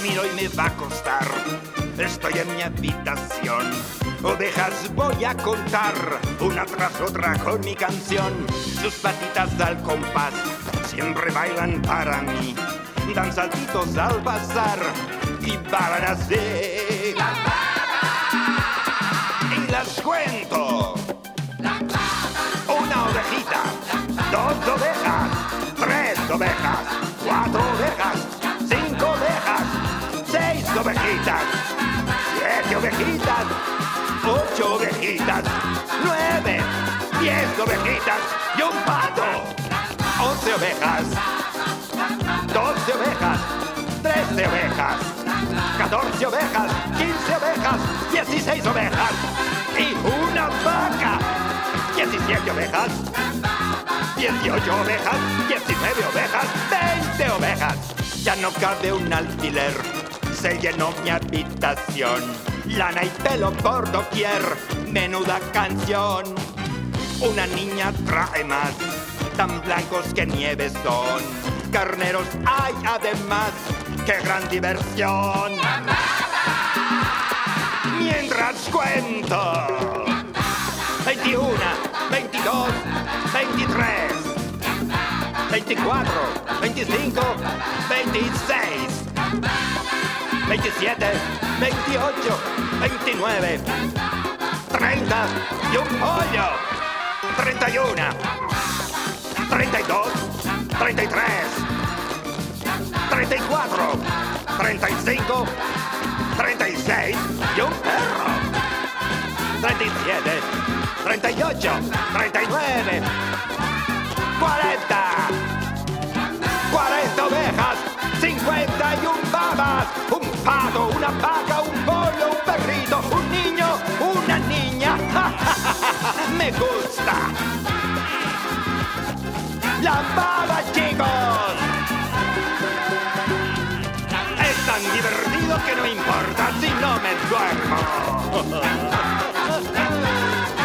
miro y me va a costar. Estoy en mi habitación, ovejas voy a contar, una tras otra con mi canción. Sus patitas al compás siempre bailan para mí, dan saltitos al pasar y bailan así. Y las cuento. Una ovejita, 2 ovejas, 3 ovejas, 4 ovejas, 5 ovejas, 6 ovejitas, 7 ovejitas, 8 ovejitas, 9, 10 ovejitas y un pato. 11 ovejas, 12 ovejas, 13 ovejas, 14 ovejas, 15 ovejas, 16 ovejas y una vaca. 17 ovejas, 18 ovejas, 19 ovejas, 20 ovejas. Ya no cabe un alfiler, se llenó mi habitación. Lana y pelo por doquier, menuda canción. Una niña trae más, tan blancos que nieve son. Carneros hay además, qué gran diversión. Mientras cuento. 21, 22, 23, 24, 25, 26, 27, 28, 29, 30 y un pollo. 31, 32, 33, 34, 35, 36 y un perro. 37, 38, 39, 40, 40 ovejas, 51 babas, un pato, una vaca, un pollo, un perrito, un niño, una niña. Me gusta. La baba, chicos. Es tan divertido que no importa si no me duermo.